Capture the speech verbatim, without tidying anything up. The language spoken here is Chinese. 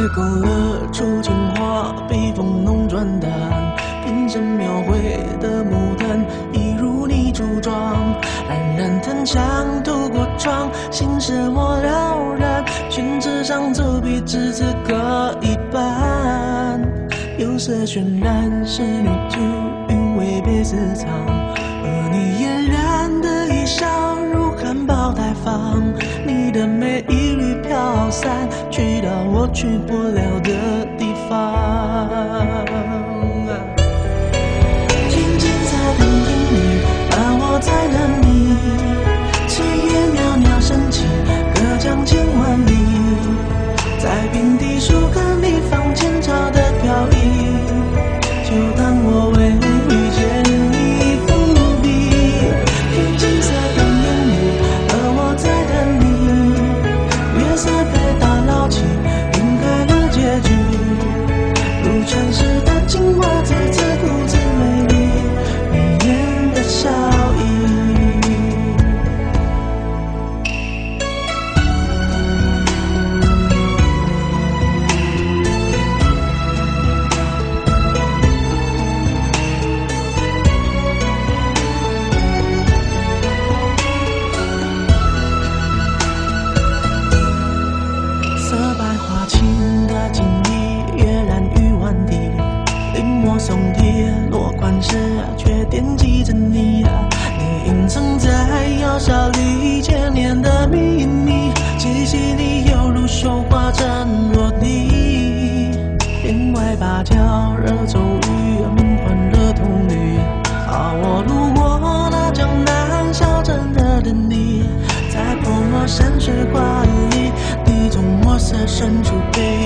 勾勒出情话，被风弄转淡，变成描绘的牡丹，一如你柱状，冉冉藤香透过窗，心事我了然，宣纸上走笔只字各一半，釉色渲染仕女图，韵味被私藏，而你嫣然的一笑如含苞待放，你的美一缕飘散，去到我去不了的地方。静静在等听你，而我在等你。炊烟袅袅升起，隔江千万里，在平地树根里放前朝的飘逸，就当我为遇见你伏笔。凭金色等烟雨，而我在等你。月色被打捞起，晕开了结局，如传世的精华，字字故字美丽，迷人的笑意。色白花青的锦衣，跃然于万地，临摹松铁落款时，却惦记着你。你隐藏在窑烧里千年的秘密，气息里犹如绣花针落地。帘外芭蕉惹骤雨，名唤惹童女。啊，我路过那江南小镇的等你，在泼墨山水画里，你从墨色深处被